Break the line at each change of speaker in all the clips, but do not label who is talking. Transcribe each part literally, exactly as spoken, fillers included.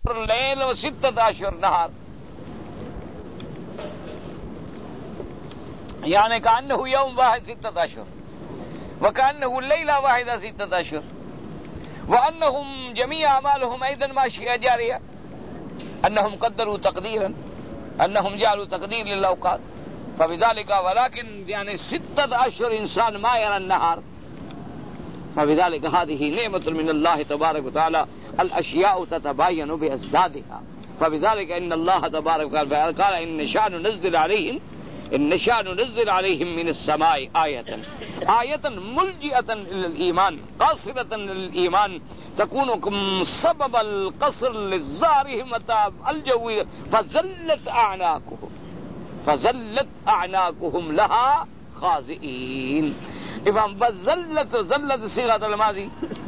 الليل وستة أشهر نهار، يعني كأنه يوم واحد ستة أشهر، وكأنه الليلة واحدة ستة أشهر، وأنهم جميع أعمالهم أيضا ماشية جارية، أنهم قدروا تقديرا، أنهم جعلوا تقدير للأوقات. فبذلك ولكن يعني ستة أشهر إنسان ما يرى النهار، فبذلك هذه نعمة من الله تبارك وتعالى، الأشياء تتباين بأزدادها. فبذلك إن الله تبارك وتعالى قال إن نشاء ننزل عليهم إن نشاء ننزل عليهم من السماء آية آية ملجئة إلى الإيمان، قاصرة للإيمان، تكون سبب القصر للزارهم الجوي، فزلت أعناقهم فزلت أعناقهم لها خاضعين. إفهم فزلت زلت صيغة الماضي،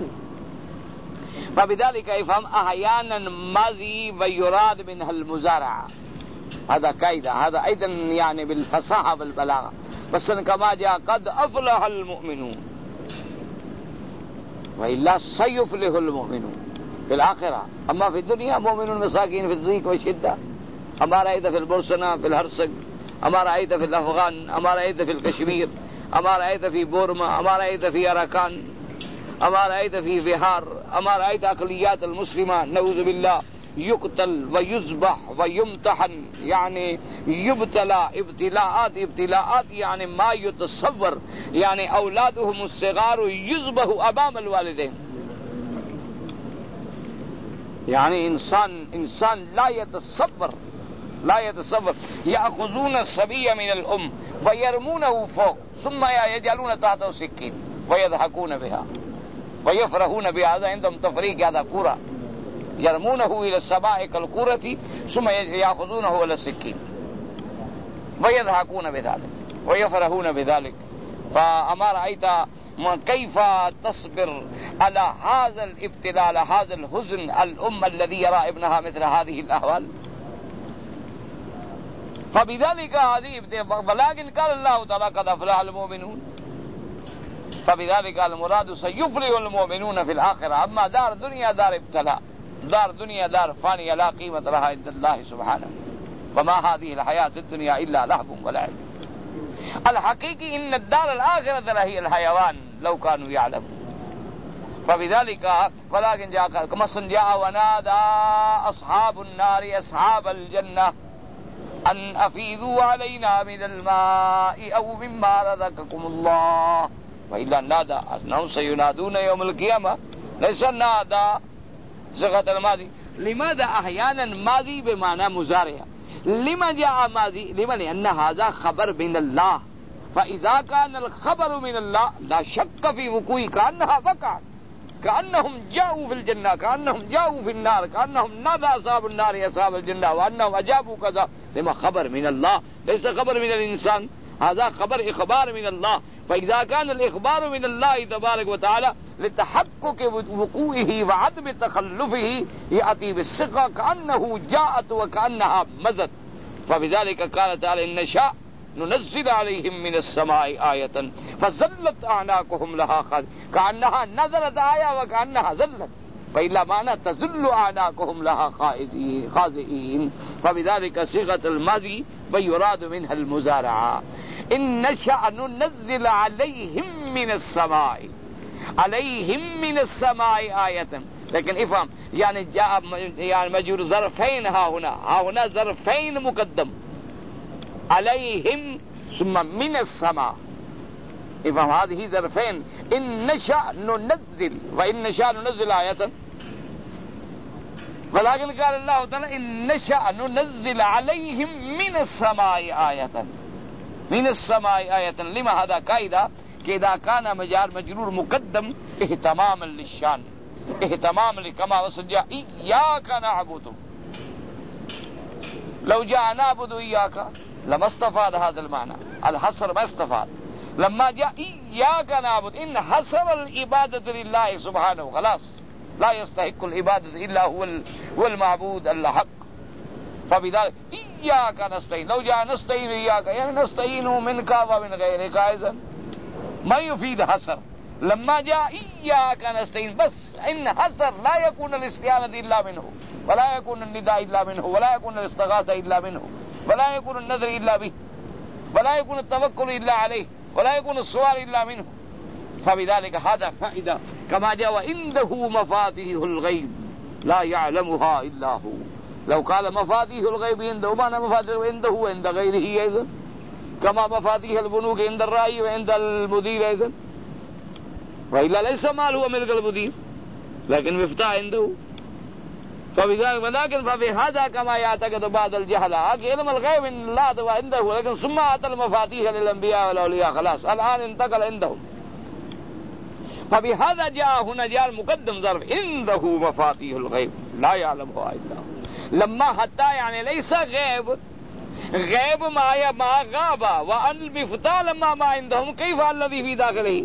فبذلك يفهم أحيانا ماضي ويراد منها المزارعة، هذا قاعدة، هذا أيضا يعني بالفصاحة والبلاغة. بس كما جاء قد أفلح المؤمنون، وإلا سيفلح المؤمنون في الآخرة. أما في الدنيا مؤمنون مساكين في الضيق والشدة، أما رأيت في البورسنة في الهرسك، أما رأيت في الأفغان، أما رأيت في الكشمير، أما رأيت في بورما، أما رأيت في أراكان، أما رأيت في بحار، أما رأيت أقليات المسلمة نعوذ بالله يقتل ويذبح ويمتحن، يعني يبتلى ابتلاءات ابتلاءات يعني ما يتصور، يعني أولادهم الصغار يذبحوا أمام الوالدين. يعني إنسان إنسان لا يتصور لا يتصور يأخذون الصبي من الأم ويرمونه فوق، ثم يجعلون تحته سكين ويضحكون بها ويفرحون بها. هذا عندهم تفريق، هذا كرة، يرمونه إلى السماء كالكرة ثم يأخذونه إلى السكين ويضحكون بذلك ويفرحون بذلك. فأما رأيت كيف تصبر على هذا الابتلاء، على هذا الحزن الأم الذي يرى ابنها مثل هذه الأحوال؟ فبذلك هذه ولكن قال الله تعالى قد أفلح المؤمنون، فبذلك المراد سيفلح المؤمنون في الآخرة. أما دار دنيا دار ابتلاء، دار دنيا دار فانية لا قيمة لها عند الله سبحانه، وما هذه الحياة الدنيا إلا لهو ولعب. الحقيقي إن الدار الآخرة هي الحيوان لو كانوا يعلمون. فبذلك ولكن جاء كما جاء ونادى أصحاب النار أصحاب الجنة أن أفيذوا علينا من الماء أو مما رزقكم الله، وإلا نادى أنهم سينادون يوم القيامة، ليس نادى صيغة الماضي. لماذا أحيانا ماضي بمعنى مضارع؟ لما جاء ماضي؟ لما؟ لأن هذا خبر من الله، فإذا كان الخبر من الله لا شك في وقوع، كأنها وقعت، كأنهم جاءوا في الجنة، كأنهم جاءوا في النار، كأنهم نادى أصحاب النار أصحاب الجنة وأنهم أجابوا كذا. لما خبر من الله، ليس خبر من الإنسان، هذا خبر إخبار من الله. فإذا كان الإخبار من الله تبارك وتعالى لتحقق وقوعه وعدم تخلفه يأتي بالثقة كأنه جاءت وكأنها مزت. فبذلك قال تعالى إن نشاء ننزل عليهم من السماء آية فزلت أعناقهم لها خاضعين، كأنها نزلت آية وكأنها زلت، فإلا معنى تزل أعناقهم لها خاضعين. فبذلك صيغة الماضي ويراد منها المزارعة. إن نشأ ننزل عليهم من السماء، عليهم من السماء آية. لكن افهم يعني جاء يعني مجرور ظرفين، ها هنا ها هنا ظرفين مقدم، عليهم ثم من السماء. افهم هذه ظرفين، إن نشأ ننزل وإن نشأ ننزل آية. ولكن قال الله تعالى إن نشأ ننزل عليهم من السماء آية، من السماء آية. لما؟ هذا قاعدة إذا كان مجار مجرور مقدم اهتماما للشان، اهتماما كما وصل جاء إياك نعبد، لو جاء نعبد إياك لما استفاد هذا المعنى، الحصر ما استفاد. لما جاء إياك نعبد إن حصر العبادة لله سبحانه، خلاص لا يستحق العبادة إلا هو هو المعبود الحق. فبذلك إياك نستعين، لو جاء نستعين إياك يعني نستعين منك ومن غيرك، إذن ما يفيد حصر. लम्मा जा इय्याका नस्तईन, बस इन हसर ला यकून अल-इस्तिआनत इल्ला मिन्हु वला यकून अन-निदा इल्ला मिन्हु वला यकून अल-इस्तिगासा इल्ला मिन्हु वला यकून अन-नज़र इल्ला बिही वला यकून अत-तवक्कुल इल्ला अलैहि वला यकून अस-सुआल इल्ला मिन्हु फबिज़ालिका हाज़ा फ़ाइदा कमा जा व इंदहु मफ़ातिहुल ग़ैब ला यअलमुहा इल्ला हु। लौ क़ाल मफ़ातिहुल ग़ैब इंदहु माना मफ़ातिहुल ग़ैब इंदहु व इंद ग़ैरिही अयज़न कमा मफ़ातिहुल बुनूक इंद अर्राई व इंद अल-मुदीर अयज़न वइल्ला लैसा मालुहु मिल्कुल मुदीर लेकिन मिफ्ताह इंदहु फबिज़ालिका वलाकिन फबिहाज़ा कमा यअतक़िदु बादल जहला कि इल्मुल ग़ैब इंदल्लाह व इंदहु लेकिन सुम्मा अतल मफ़ातिह लिल अंबिया वल औलिया खलास अलआन इंतक़ल इंदहु फबिहाज़ा जाअ हुना जाअ मुक़द्दम ज़र्फ़ इंदहु मफ़ातिहुल ग़ैब ला यअलमुहा इल्ला हु लम्मा हत्ता यानी लैसा ग़ैब ग़ैब मा या मा ग़ाबा व अल मिफ्ताह लम्मा मा इंदहुम कैफ़ अल्लज़ी फ़ी दाख़िलिही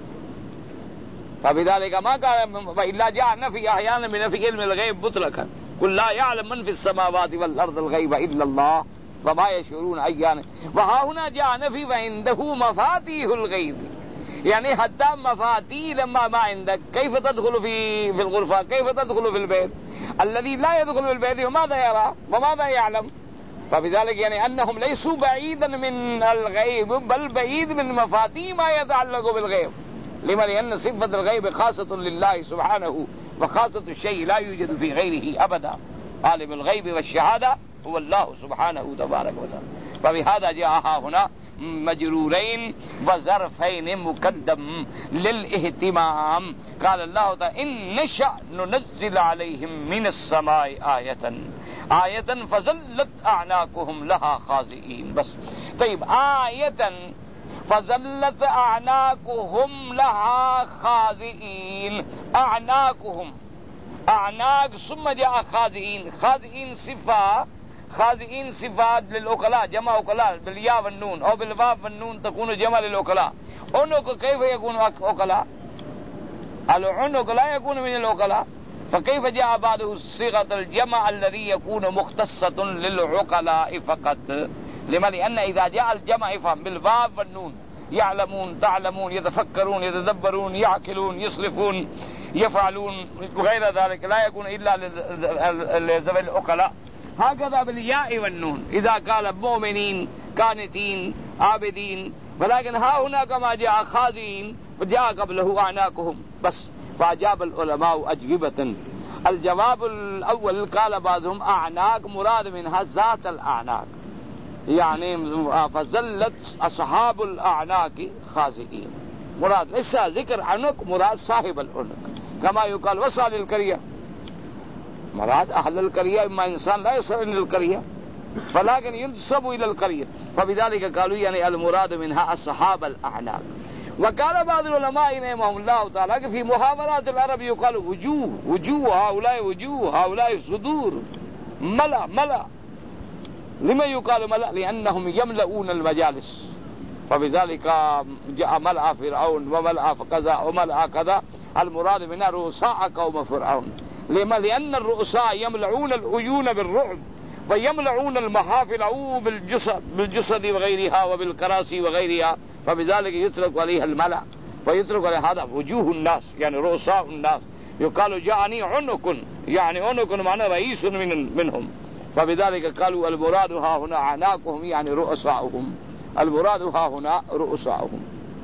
फबिज़ालिका मा कान व इल्ला जाअ नफ़ी अहयान मिन नफ़ी इल्मिल ग़ैब मुतलक़न कुल ला यअलम मन फ़िस समावाति वल अर्दिल ग़ैब इल्ला अल्लाह व मा यशऊरून अय्यान व हा हुना जाअ नफ़ी व इंदहु मफ़ातिहुल ग़ैब यानी हत्ता मफ़ाती लम्मा मा इंदक कैफ़ तदख़ुलु फ़ी फ़िल ग़ुरफ़ा कैफ़ तदख़ुलु फ़िल बैत अल्लज़ी ला यदख़ुलु फ़िल बैत व माज़ा यरा व माज़ा यअलम फबिज़ालिका यानी अन्नहुम लैसू बईदन मिन अल ग़ैब बल बईद मिन मफ़ाती मा यतअल्लक़ु बिल ग़ैब लिमा लिअन्न सिफ़्फ़तुल ग़ैब ख़ासतुन लिल्लाहि सुब्हानहु व ख़ासतु शयइ ला यूजदु फ़ी ग़ैरिही अबदा आलिमुल ग़ैब वश्शहादा हुवा अल्लाहु सुब्हानहु तबारक व तआला फबिहाज़ा जाअ हुना मजरूरैन व ज़रफ़ैन मुक़द्दम लिल इहतिमाम क़ाल अल्लाहु तआला इन नशअ नुनज़्ज़िल अलैहिम मिनस समाइ आयतन आयतन फ़ज़ल्लत अअनाक़ुहुम लहा ख़ाज़िईन। बस तय्यब आयतन फ़ज़ल्लत अअनाक़ुहुम लहा ख़ाज़िईन अअनाक़ुहुम अअनाक़ सुम्मा जाअ ख़ाज़िईन ख़ाज़िईन सिफ़ा खाज़िईन सिफ़ात लिल-उक़ला जमा उक़ला बिल-या वन-नून और बिल-वाव वन-नून तकूनु जमा लिल-उक़ला उनुक कैफ़ यकूनु उक़ला अल-उनुक ला यकूनु मिनल-उक़ला फ़कैफ़ जाअ बादहु सिग़तुल जमा अल्लज़ी यकूनु मुख़्तस्सतुन लिल-उक़ला'i फ़क़त लिमा लिअन्न इज़ा जाअ अल-जमा बिल-वाव वन-नून यअलमून तअलमून यतफ़क्करून यतदब्बरून यअक़िलून यस्रिफ़ून यफ़अलून वग़ैरह ज़ालिका ला यकूनु इल्ला लिज़विल उक़ला هكذا بالياء والنون إذا قال مؤمنين قانتين عابدين ولكن ها هنا كما جاء خاذين وجاء قبله أعناقهم بس. فأجاب العلماء أجوبة الجواب الأول قال بعضهم أعناق مراد منها ذات الأعناق يعني فزلت أصحاب الأعناق خاذئين مراد ليس ذكر عنق مراد صاحب العنق كما يقال وصل القرية مراد أهل القرية إما إنسان لا يصل إلى القرية فلكن ينسب إلى القرية فبذلك قالوا يعني المراد منها أصحاب الأعناق. وقال بعض العلماء رحمهم الله تعالى في محاورات العرب يقال وجوه وجوه هؤلاء وجوه هؤلاء صدور ملأ ملأ. لما يقال ملأ؟ لأنهم يملؤون المجالس فبذلك جاء ملأ فرعون وملأ كذا وملأ كذا المراد منها رؤساء قوم فرعون. لما؟ لأن الرؤساء يملعون العيون بالرعب ويملعون المحافل بالجسد بالجسد وغيرها وبالكراسي وغيرها فبذلك يطلق عليها الملأ ويطلق على هذا وجوه الناس يعني رؤساء الناس. يقال جاءني عنق يعني عنق معنى رئيس من منهم فبذلك قالوا المراد ها هنا أعناقهم يعني رؤساؤهم المراد ها هنا رؤساؤهم.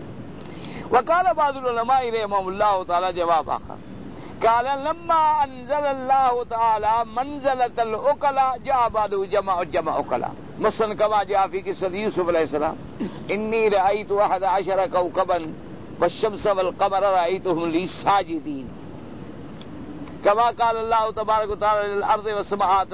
وقال بعض العلماء رحمهم الله تعالى جواب آخر قال لما أنزل الله تعالى منزلة العقلاء جاء بعده جمع جمع عقلاء مثلا كما جاء في قصة يوسف عليه السلام إني رأيت أحد عشر كوكبا والشمس والقمر رأيتهم لي ساجدين كما قال الله تبارك وتعالى للأرض والسماء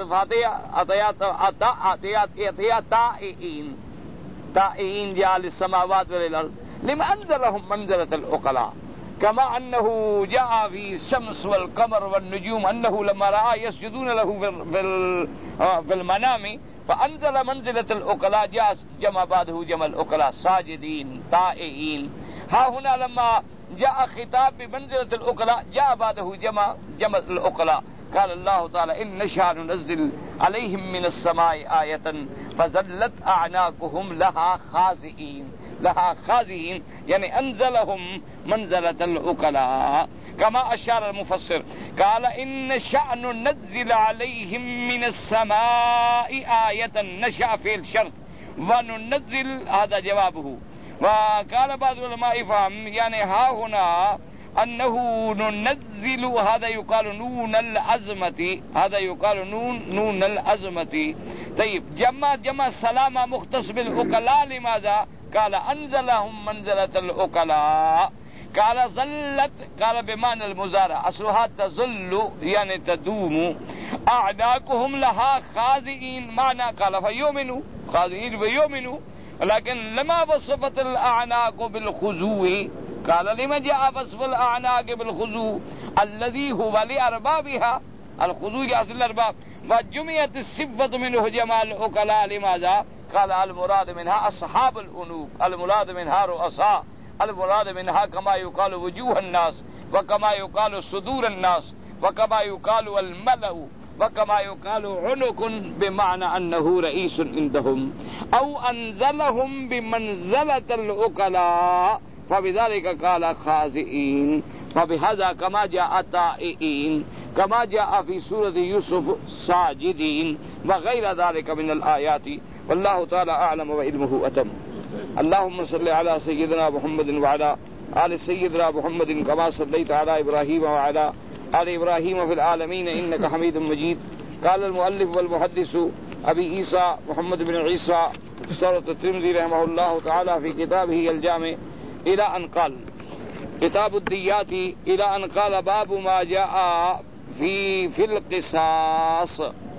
أتيات تائعين تائعين جاء للسماوات وللأرض لما أنزلهم منزلة العقلاء. كما أنه جاء في الشمس والقمر والنجوم أنه لما رأى يسجدون له في المنام فأنزل منزلة العقلاء جاء جمع بعده جمع العقلاء ساجدين طائعين. ها هنا لما جاء خطاب بمنزلة العقلاء جاء بعده جمع جمع العقلاء. قال الله تعالى إن نشأ ننزل عليهم من السماء آية فزلت أعناقهم لها خاضعين लहा खाज़ीन, यानी अंज़लहुम मंज़लतल उक़ला। कमा अशार अल-मुफस्सिर क़ाल इन शाअन नुनज़्ज़िल अलैहिम मिनस समाई आयतन, नशअ फ़िल शर्त व नुनज़्ज़िल, हाज़ा जवाबुहु। व क़ाल बाज़ उलमाए फ़हम, यानी हा हुना अन्नहु नुनज़्ज़िलु, हाज़ा युक़ालु नूनल अज़मती, हाज़ा युक़ालु नून नूनल अज़मती। तय्यब, जमा जमा सलामा मुख्तस बिल उक़ला, लिमाज़ा क़ाल अंज़लहुम मंज़लतल उक़ला। क़ाल ज़ल्लत, क़ाल बिमानल मुज़ारा, अस्लुहा तज़ल्लु यानी तदूमु, अअनाकुहुम लहा खाज़िईन, माना क़ाल फयुमिनु खाज़िईन वयुमिनु, लेकिन लमा वसफ़तल अअनाक़ु बिल खुज़ूइ, क़ाल लिमा जाअ वस्फ़ुल अअनाक़ बिल खुज़ू अल्लज़ी हुवा लिअरबाबिहा, अल खुज़ू यासिल अरबाब, व जुमियत सिफ़्फ़तु मिनहु जमाल उक़ला, लिमाज़ा क़ाल अल मुराद मिनहा अस्हाबुल उनूक़, अल मुराद मिनहा रुअसा, अल मुराद मिनहा कमा युक़ालु वजूहन नास व कमा युक़ालु सुदूरन नास व कमा युक़ालु अल मलउ व कमा युक़ालु उनुकुन, बिमाना अन्नहु रईसुन इंदहुम औ अंज़लहुम बिमंज़लतिल उक़ला फबिज़ालिका क़ाल खाज़िईन फबिहाज़ा कमा जाअ ताइईन कमा जाअ फ़ी सूरति यूसुफ साजिदीन व गैर ज़ालिका मिनल आयाति वल्लाहु तआला अअलम व इल्मुहु अतम। अल्लाहुम्मा सल्लि अला सय्यिदिना मुहम्मदिन व अला आलि सय्यिदिना मुहम्मदिन कमा सल्लैता अला इब्राहीम व अला आलि इब्राहीम फ़िल आलमीन इन्नका हमीदुम मजीद। क़ाल अल मुअल्लिफ़ वल मुहद्दिसु अबी ईसा मुहम्मद बिन ईसा सूरत तिर्मिज़ी रहमहुल्लाहु तआला फ़ी किताबिही अल जामि इला अन क़ाल किताबुद्दियाति इला अन क़ाल बाबु मा जाअ फ़ी फ़िल क़िसास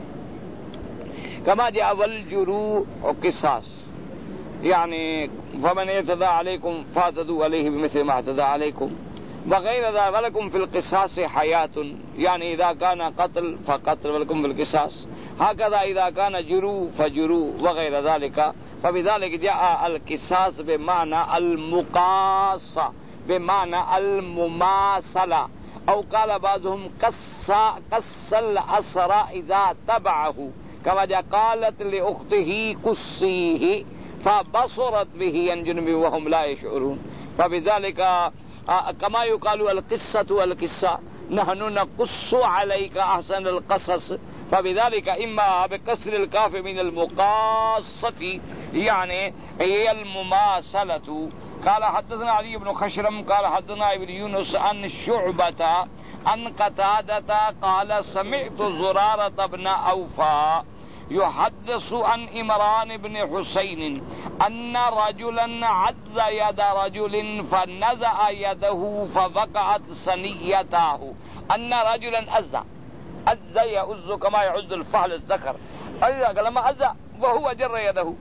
कमा जाअ वल जुरूह व क़िसास, यानी फमन इतदा अलैकुम फातदू अलैहि बिमिस्लि मा अतदा अलैकुम वगैर ज़ालिका वलकुम फिल क़िसास हयातुन, यानी इज़ा काना क़त्ल फ़क़त्ल वलकुम फिल क़िसास, हकज़ा इज़ा काना जुरूह फ़जुरूह वगैर ज़ालिका फबिज़ालिका जाअ अल क़िसास बिमाना अल मुक़ासा बिमाना अल मुमासला औ क़ाल बाज़ुहुम क़स्सा क़स्सल असरा इज़ा तबअहु कमा जाअ क़ालत लि उख़्तिही क़ुस्सीही फबसरत बिही अन जुनबि व हुम ला यशऊरून फबिज़ालिका कमा युक़ालु अल क़िस्सतु अल क़िस्सा नहनु नक़ुस्सु अलैका अहसनल क़सस फबिज़ालिका इम्मा बिकस्रिल काफ़ मिनल मुक़ासति यानी हियल मुमासलतु। क़ाल हद्दसना अली इब्न खशरम क़ाल हद्दसना इब्न यूनुस अन शुअबता अन क़तादता क़ाल समिअतु ज़ुरारत इब्न औफ़ा युहद्दिसु अन इमरान इब्न हुसैन अन्ना रजुलन अज़्ज़ा यद रजुलिन फनज़अ यदहु फवक़अत सनियताहु, अन्ना रजुलन अज़्ज़ा अज़्ज़ा यउज़्ज़ु कमा यउज़्ज़ुल फ़अल अज़्ज़कर, अज़्ज़ा लमा अज़्ज़ा वहुव जर्र यदहु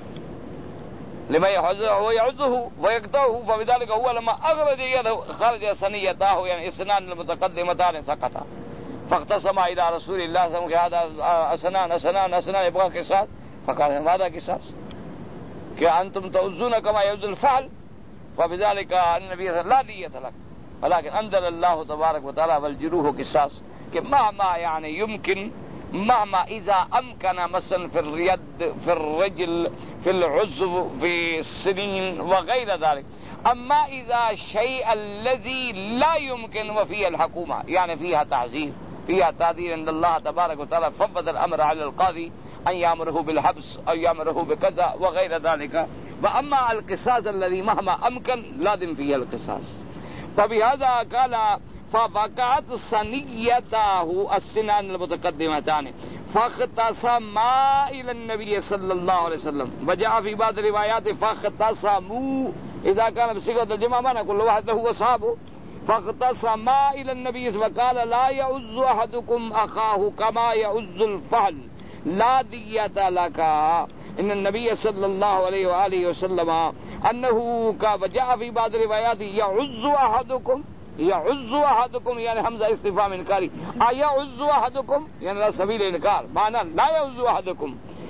लिमा यउज़्ज़ुहु वयक़तअहु फबिज़ालिका हुवा लमा अख़रज यदहु ख़रज सनियताहु, यानी इस्नान मुतक़द्दिमतान सकता फ़ख़्तसमा इला रसूलिल्लाह सल्लल्लाहु अलैहि वसल्लम असनान असनान असनान यबग़ा क़िसास फ़क़ाल माज़ा क़िसास कि अंतुम तउज़्ज़ून कमा यउज़्ज़ुल फ़अल फबिज़ालिका अन्नबी ला दियत लक वलाकिन अंज़लल्लाहु तबारक व तआला वल जुरूह क़िसास कि महमा यानी युमकिन महमा इज़ा अमकन मसन फिल यद फिल रजल फिल उज़्व फी सिनीन व गैर ज़ालिक, अम्मा इज़ा शै अल्लज़ी ला युमकिन व फ़ीह अल हुकूमा यानी फ़ीहा ताज़ीर फ़ीहा ताज़ीर अल्लाह तबारक व तआला फ़व्वद अल अम्र अला अल क़ाज़ी अन यामरहु बिल हब्स औ यामरहु बिकज़ा व गैर ज़ालिका व अम्मा अल क़िसास अल्लज़ी महमा अमकन लाज़िम फ़ीह अल क़िसास फबिहाज़ा क़ाल फवक़अत सनियताहु अस्सिनान अल मुतक़द्दिमतान फ़ख़्तसमा इला नबी सल्लल्लाहु अलैहि वसल्लम व जाअ फ़ी बाज़ रिवायात फ़ख़्तसमू इज़ा कान बिसिग़तिल जमा माना कुल्लु वाहिद लहु असहाबु फ़ख़्तसमा इला नबी व क़ाल ला यउज़्ज़ु अहदुकुम अख़ाहु कमा यउज़्ज़ुल फ़अल ला दियत लका इन नबी सल्लल्लाहु अलैहि व आलिहि वसल्लम अन्नहु का वजाअ फ़ी बाज़ रिवायात यउज़्ज़ु अहदुकुम यउज़्ज़ु अहदुकुम यानी हमज़ा इस्तिफ़ाम इनकारी, अयउज़्ज़ु अहदुकुम यानी ला सबील इनकार, माना ला यउज़्ज़ु अहदुकुम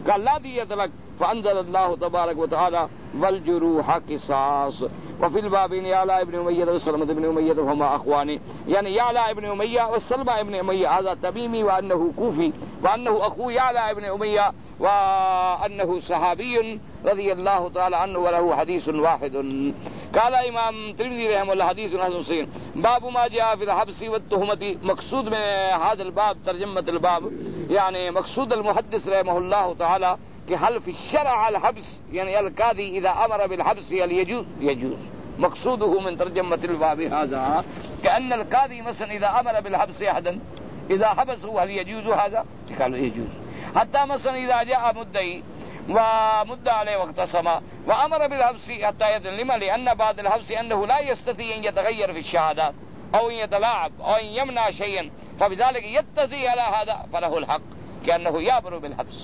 का ला दियत लक फअंज़ल अल्लाह तबारक व तआला वल जुरूह क़िसास व फिल बाबिन याला इब्न उमय्या व सलमा इब्न उमय्या हुमा अख़वानी, यानी याला इब्न उमय्या व सलमा इब्न उमय्या हाज़ा तमीमी व अन्नहु कूफी व अन्नहु अखू याला इब्न उमय्या व अन्नहु सहाबियुन रज़ियल्लाहु तआला अन्हु व लहु हदीसुन वाहिदुन। काला इमाम तिर्मिज़ी रहमहुल्लाह हदीसुन हसन सहीह बाबु मा जा फिल हब्सी व तुहमती। मकसूद में हाज़िल बाब तर्जुमतुल बाब यानी मकसूद अल मुहद्दिस रहमहुल्लाह तआला कि हल फी शरअ अल हब्स यानी अल कादी इज़ा अमर बिल हब्स अल यजूज यजूज मकसूदुहु मिन तर्जुमतिल बाब हाज़ा कअन्न अल कादी मसलन इज़ा अमर बिल हब्स अहदन इज़ा हबसहु हल यजूज हाज़ा क़ालू यजूज हत्ता मसलन इज़ा जाअ मुद्दई व मुद्दा अलैहि वक़्तसमा व अमर बिल हब्स हत्ता यदन लिमा लिअन्न बाद अल हब्स अन्नहु ला यस्तती अन यतगय्यर फी शहादात औ यतलाअब औ यमना शयअन फबिज़ालिक यत्तज़ी अला हाज़ा फलहुल हक़ कअन्नहु याबरु बिल हब्स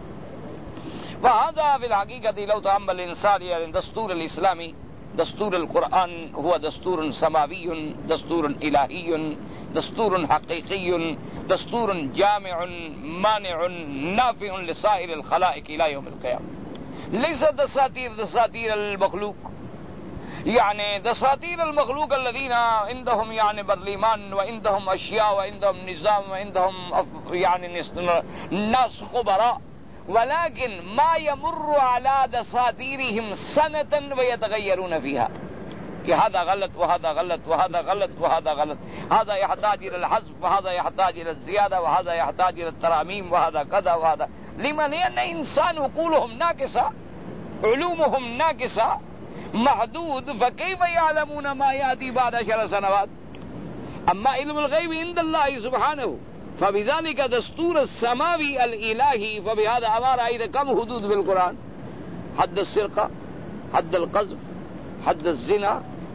वहाज़ा फिल हक़ीक़ति लौ तअम्मल इंसान यानी दस्तूर अल इस्लामी दस्तूर अल कुरआन हुवा दस्तूरुन समावियुन दस्तूरुन इलाहियुन दस्तूरुन हक़ीक़ियुन दस्तूरुन जामिउन मानिउन नाफ़िउन लिसाइर अल खलाइक़ इला यौम अल क़ियामह लैसा दसातीर दसातीर अल मखलूक यानी दसातीर अल मखलूक अल्लज़ीना इंदहुम यानी बर्लिमान व इंदहुम अशिया व इंदहुम निज़ाम व इंदहुम यानी नास खुबरा वलाकिन मा यमुर्रु अला दसातीरिहिम सनतन व यतगय्यरून फीहा कि हादा गलत व हादा गलत व हादा गलत व हादा गलत हादा यहताज इला हज़्फ व हादा यहताज इला ज़ियादा व हादा यहताज इला तरामीम व हादा कदा व हादा लिमा लिअन्न इंसान उक़ूलुहुम नाक़िसा उलूमुहुम नाक़िसा महदूद फकैफ़ यअलमून मा याती बाद अशर सनवात अम्मा इल्मुल ग़ैब इंदल्लाहि सुब्हानहु फबिज़ालिक दस्तूर समावी अल इलाही फबिहाज़ा हमारा इधर कम हुदूद फिल कुरान हद्द सिरका हद्द अल क़ज़्फ़ हद्द ज़िना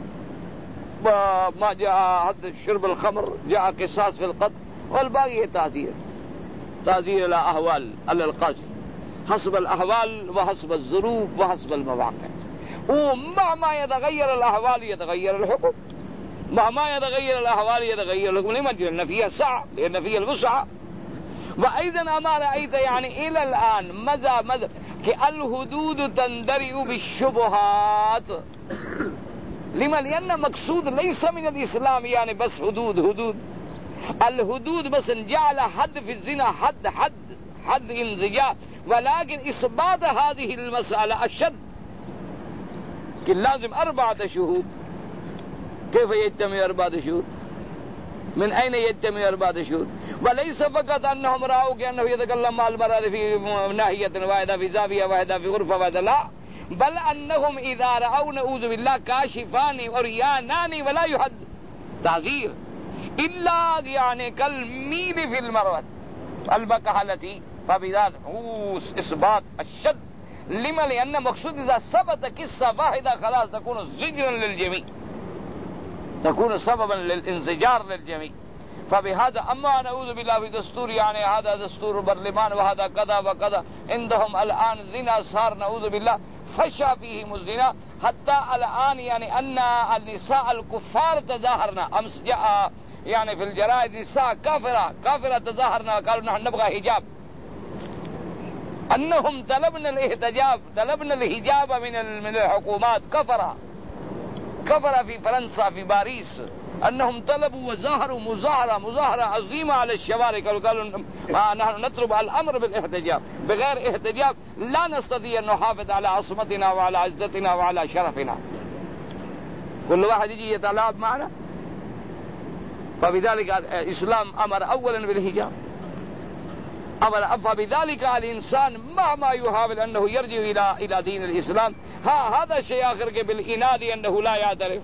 मा जा हद्द शुर्ब अल ख़म्र जा क़िसास फिल क़त्ल वल बाक़ी ताज़ीर ताज़ीर अला अहवाल अल क़ाज़ी हस्ब अल अहवाल व हस्ब अल ज़ुरूफ़ व हस्ब अल मवाक़िअ ومهما يتغير الأحوال يتغير الحكم مهما يتغير الأحوال يتغير الحكم لما لأن فيها سعة لأن فيها الوسعة وأيضا أما رأيت يعني إلى الآن ماذا ماذا الحدود تندرئ بالشبهات لما لأن مقصود ليس من الإسلام يعني بس حدود حدود الحدود بس جعل حد في الزنا حد حد حد انزجاج ولكن إثبات هذه المسألة أشد कि लाजिम अरबात शहूद कैफ यज्तमी अरबात शहूद मिन ऐन यज्तमी अरबात शहूद वलैस फ़क़त अन्नहुम राऊ कि अन्नहु यतकल्लम माल मराद फी नाहियतिन वाहिदा फी ज़ाविया वाहिदा फी ग़ुरफ़ा वाहिदा ला बल अन्नहुम इज़ा रअव नऊज़ु बिल्लाह काशिफ़ानि और यानानि वला युहद ताज़ीर इल्ला यानी कल मील फिल मरवत अल बकहलती फबिज़ात इस्बात अशद लिमा लिअन्न मक़सूद इज़ा सबत क़िस्सा वाहिदा ख़लास तकूनु ज़िज्रन लिलजमी तकूनु सबबन लिलइंज़िजार लिलजमी फबिहाज़ा अम्मा नऊज़ु बिल्लाह फी दस्तूर यानी हाज़ा दस्तूर बर्लिमान व हाज़ा कज़ा व कज़ा इंदहुम अलआन ज़िना सार नऊज़ु बिल्लाह फशा फ़ीहिम ज़िना हत्ता अलआन यानी अन्ना अन-निसा अल-कुफ़्फ़ार तज़ाहरना अम्स जाअ यानी फिल जराइद निसा काफ़िरा काफ़िरा तज़ाहरना क़ालू नहनु नबग़ी हिजाब अन्नहुम तलबना अल-इहतिजाब तलबना अल-हिजाब मिन मिन अल-हुकूमात कफरा कफरा फी फरंसा फी बारिस अन्नहुम तलबू व ज़ाहरू मुज़ाहरा मुज़ाहरा अज़ीमा अला अश-शवारिक क़ालू नहनु नतलबु अल-अम्र बिल-इहतिजाब बगैर इहतिजाब ला नस्तती अन नुहाफ़िज़ अला अस्मतिना व अला इज़्ज़तिना व अला शरफ़िना कुल्लु वाहिद यजी यतलाअब माना फबिज़ालिक इस्लाम अमर अव्वलन बिल-हिजाब अमर फबिज़ालिक अल-इंसान महमा युहाविल अन्नहु यरजिउ इला इला दीन अल-इस्लाम हा हाज़ा शै आखिर के बिल-इनादी अन्नहु ला यातरिफ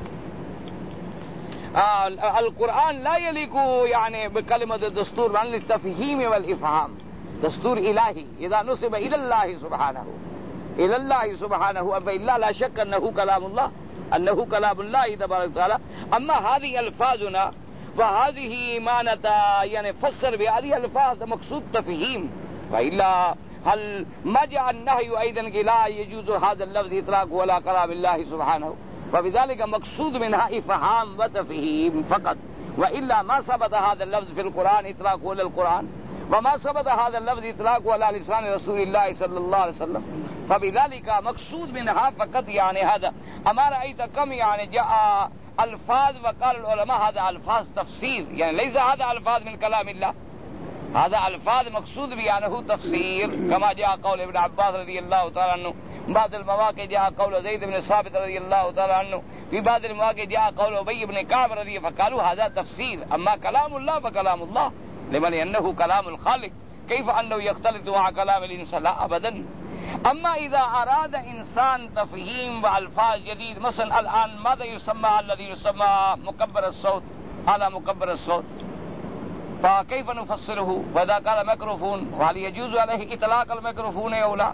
अल-कुरआन ला यलीकु यानी बिकलिमत दस्तूर अन लित-तफ़हीम वल-इफ़हाम दस्तूर इलाही इज़ा नुसिब इलल्लाहि सुब्हानहु इलल्लाहि सुब्हानहु फ़इल्ला ला शक अन्नहु कलामुल्लाह अन्नहु कलामुल्लाहि तबारक व तआला अम्मा हाज़िहि अल्फ़ाज़ुना वहाज़िही मानता यानी फस्सर बिहाज़िही अल्फ़ाज़ मक़सूद तफ़हीम वइल्ला हल मजा अन्नहयु ऐदन कि ला यजूज़ु हाज़ल लफ़्ज़ इतलाक़ु अला कलामिल्लाहि सुब्हानहु फबिज़ालिका मक़सूद मिनहा इफ़हाम व तफ़हीम फ़क़त वइल्ला मा सबत हाज़ल लफ़्ज़ फ़िल कुरान इतलाक़ु अलल कुरान वमा सबत हाज़ा लफ्ज़ इतलाक़ अला लिसान रसूलिल्लाह सल्लल्लाहु अलैहि वसल्लम फबिज़ालिका मक़सूद मिनहा फ़क़त यानी हाज़ा हमारा ऐसा कम यानी जा अल्फाज वक़ाल उलमा हाज़ा अल्फाज तफ़सीर यानी लैसा हाज़ा अल्फाज मिन कलामिल्लाह हाज़ा अल्फाज मक़सूद बियानहु तफ़सीर कमा जा क़ौल इब्न अब्बास रज़ियल्लाहु तआला अन्हु بعض المواقع جاء قول زيد بن ثابت رضي الله تعالى عنه في بعض المواقع جاء قول أبي بن كعب رضي الله فقالوا هذا تفسير أما كلام الله فكلام الله لمن أنه كلام الخالق كيف أنه يختلط مع كلام الإنسان لا أبدا. أما إذا أراد إنسان تفهيم وألفاظ جديد مثلا الآن ماذا يسمى الذي يسمى مكبر الصوت على مكبر الصوت فكيف نفسره فإذا قال ميكروفون وهل يجوز عليه إطلاق الميكروفون أو لا؟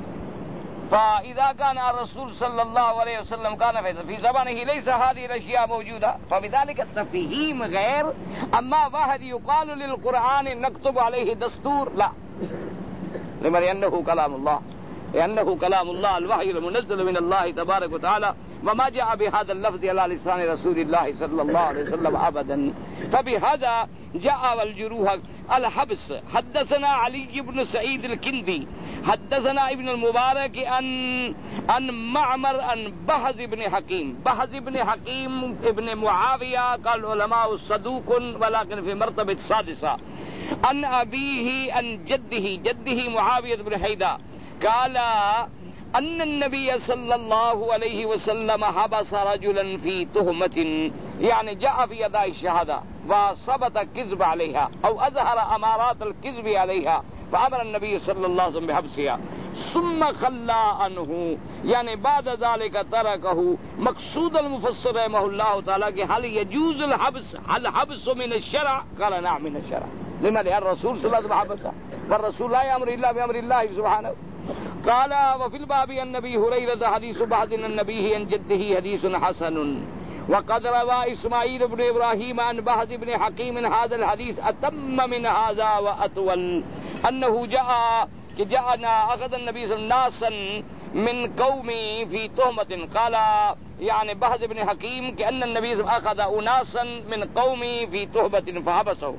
فإذا كان الرسول صلى الله عليه وسلم كان في زمانه ليس هذه الأشياء موجودة فبذلك التفهيم غير. أما واحد يقال للقرآن نكتب عليه دستور لا لمن أنه كلام الله لأنه كلام الله الوحي المنزل من الله تبارك وتعالى وما جاء بهذا اللفظ على لسان رسول الله صلى الله عليه وسلم أبدا. فبهذا جاء والجروح الحبس. حدثنا علي بن سعيد الكندي حدثنا ابن المبارك عن عن معمر عن بهز بن حكيم بهز بن حكيم ابن معاوية قال العلماء صدوق ولكن في مرتبة سادسة عن أبيه عن جده جده معاوية بن حيدة قال أن النبي صلى الله عليه وسلم حبس رجلا في تهمة يعني جاء في أداء الشهادة وثبت الكذب عليها أو أظهر أمارات الكذب عليها فأمر النبي صلى الله عليه وسلم بحبسها ثم خلى عنه يعني بعد ذلك تركه. مقصود المفسر رحمه الله تعالى هل يجوز الحبس هل حبس من الشرع؟ قال نعم من الشرع. لماذا الرسول صلى الله عليه وسلم حبسه والرسول لا يأمر إلا بأمر الله سبحانه. قال وفي الباب عن أبي هريرة حديث بعض النبي عن جده حديث حسن. وقد روى إسماعيل بن إبراهيم عن بهز بن حكيم هذا الحديث أتم من هذا وأطول أنه جاء جاءنا أخذ النبي صلى الله عليه وسلم ناسا من قومي في تهمة. قال يعني بهز بن حكيم كأن النبي صلى الله عليه وسلم أخذ أناسا من قومي في تهمة فحبسهم.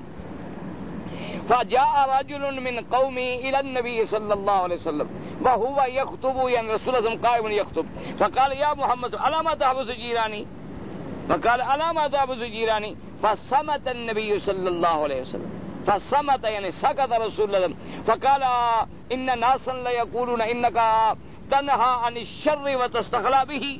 فجاء رجل من قومي إلى النبي صلى الله عليه وسلم وهو يخطب يعني رسول الله قائم يخطب فقال يا محمد ألا ما تحبس جيراني؟ فقال ألا ما تحبس جيراني؟ فصمت النبي صلى الله عليه وسلم فصمت يعني سكت رسول الله فقال إن ناسا ليقولون إنك تنهى عن الشر وتستخلى به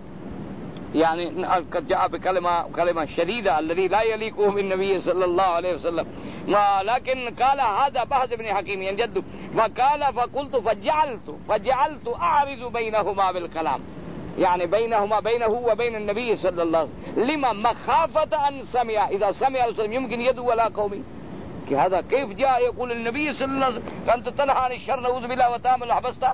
يعني جاء بكلمة كلمة شديدة الذي لا يليق بالنبي صلى الله عليه وسلم. ولكن قال هذا بهز بن حكيم ينجد فقال فقلت فجعلت فجعلت أعرض بينهما بالكلام يعني بينهما بينه وبين النبي صلى الله عليه وسلم لما مخافة أن سمع إذا سمع رسول يمكن يدعو ولا قومي هذا كيف جاء يقول النبي صلى الله عليه وسلم أنت تنهى عن الشر نعوذ بالله وتعمل حبسته.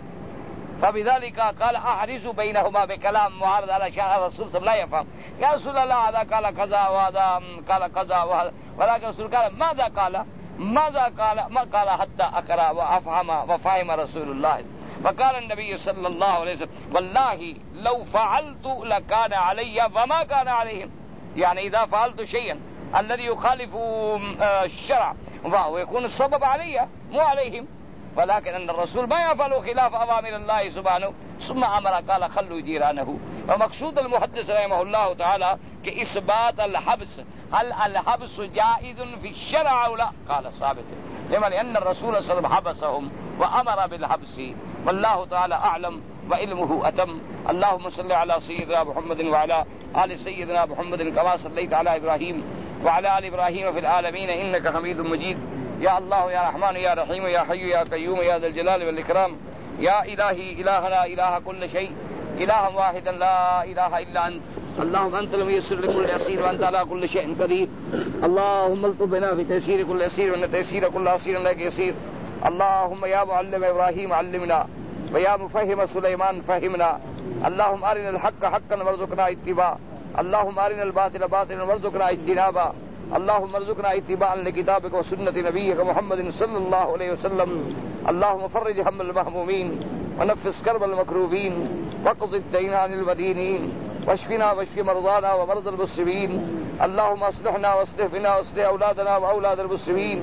فبذلك قال أحرز بينهما بكلام معارض على شرع الرسول صلى الله عليه وسلم لا يفهم يا رسول الله هذا قال كذا وهذا قال كذا وهذا ولكن الرسول قال ماذا قال ماذا قال ما قال حتى أقرأ وأفهم وفهم رسول الله. فقال النبي صلى الله عليه وسلم والله لو فعلت لكان علي وما كان عليهم يعني إذا فعلت شيئا الذي يخالف الشرع فهو يكون السبب علي مو عليهم ولكن أن الرسول ما يفعل خلاف أوامر الله سبحانه. ثم أمر قال خلوا جيرانه. ومقصود المحدث رحمه الله تعالى كإثبات الحبس هل الحبس جائز في الشرع أو لا؟ قال ثابت لما لأن الرسول صلى الله عليه وسلم حبسهم وأمر بالحبس والله تعالى أعلم وعلمه أتم. اللهم صل على سيدنا محمد وعلى آل سيدنا محمد كما صليت على إبراهيم وعلى آل إبراهيم في العالمين إنك حميد مجيد. يا الله يا رحمن يا رحيم يا حي يا قيوم يا ذا الجلال والإكرام يا إلهي إلهنا إله كل شيء إله واحدا لا إله إلا أنت اللهم أنت الميسر لكل يسير وأنت على كل شيء قدير. اللهم الطف بنا في تيسير كل يسير وأن تيسير كل عسير لك يسير. اللهم يا معلم إبراهيم علمنا ويا مفهم سليمان فهمنا. اللهم أرنا الحق حقا وارزقنا اتباعه اللهم أرنا الباطل باطلا وارزقنا اجتنابه. اللهم ارزقنا اتباعا لكتابك وسنة نبيك محمد صلى الله عليه وسلم. اللهم فرج هم المهمومين ونفس كرب المكروبين واقض الدين عن المدينين واشفنا واشف مرضانا ومرضى المسلمين. اللهم اصلحنا واصلح بنا واصلح أولادنا وأولاد المسلمين.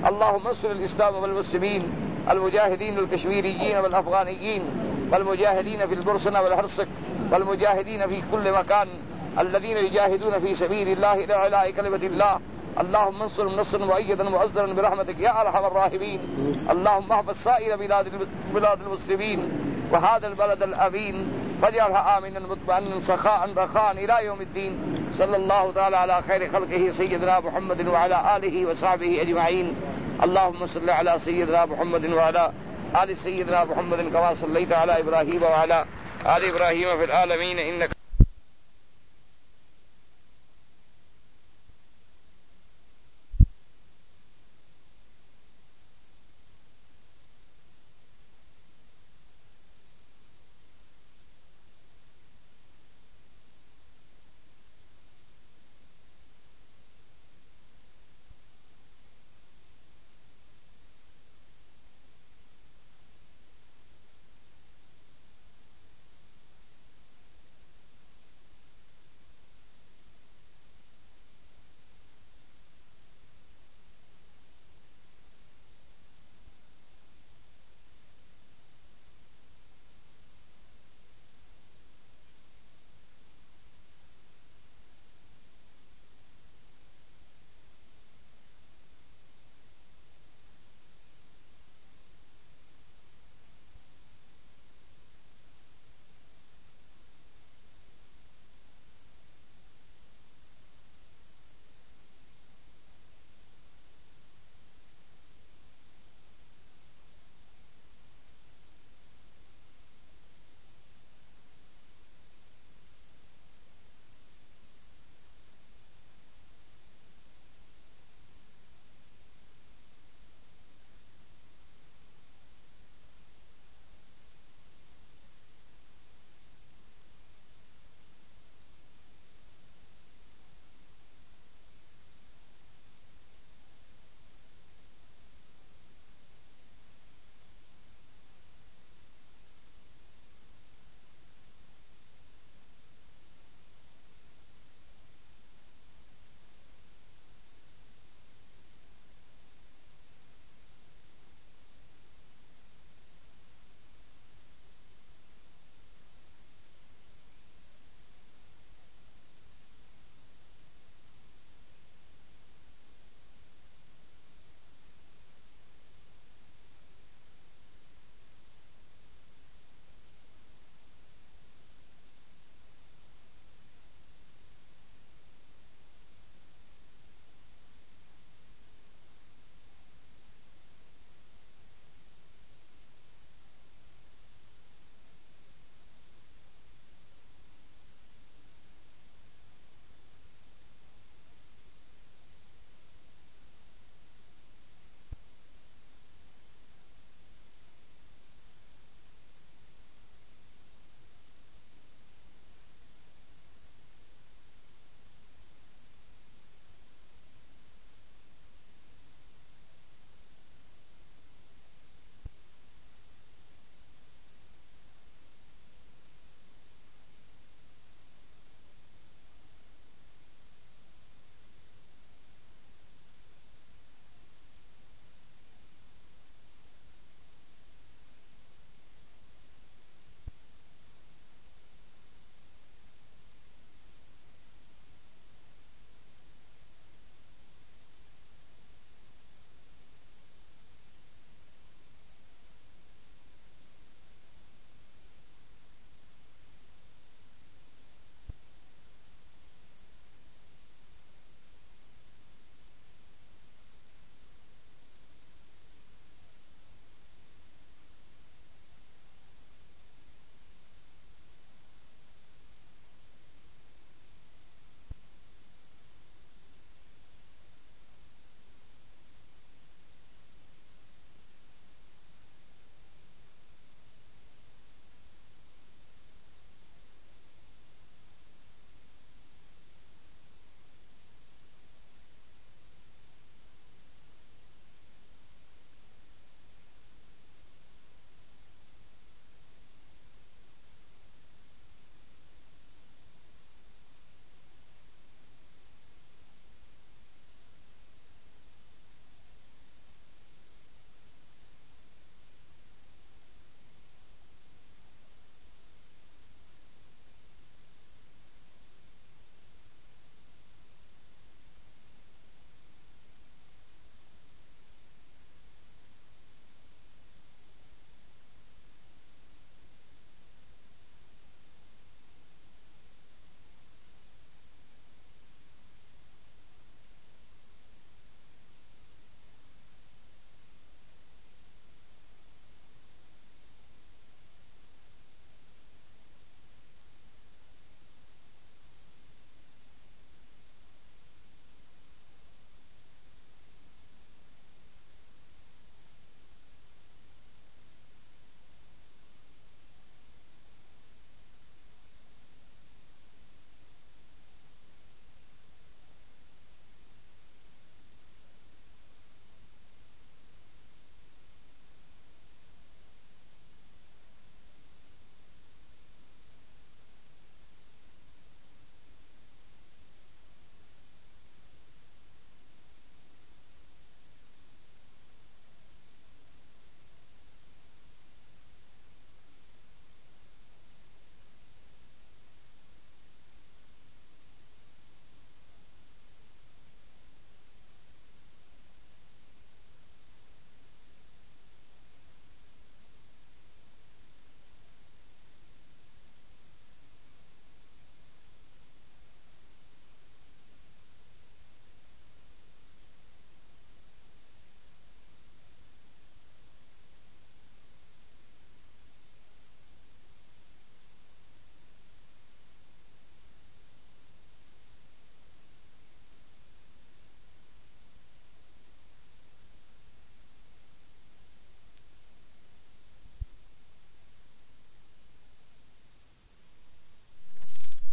اللهم انصر الإسلام والمسلمين المجاهدين الكشميريين والأفغانيين والمجاهدين في البرسنة والهرسك والمجاهدين في كل مكان الذين يجاهدون في سبيل الله إلى إعلاء كلمة الله. اللهم انصرهم نصرا مؤيدا مؤزرا برحمتك يا أرحم الراحمين. اللهم احفظ سائر بلاد بلاد المسلمين وهذا البلد الأمين فاجعلها آمنا مطمئنا سخاء رخاء إلى يوم الدين. صلى الله تعالى على خير خلقه سيدنا محمد وعلى آله وصحبه أجمعين. اللهم صل على سيدنا محمد وعلى آل سيدنا محمد كما صليت على إبراهيم وعلى آل إبراهيم في العالمين إنك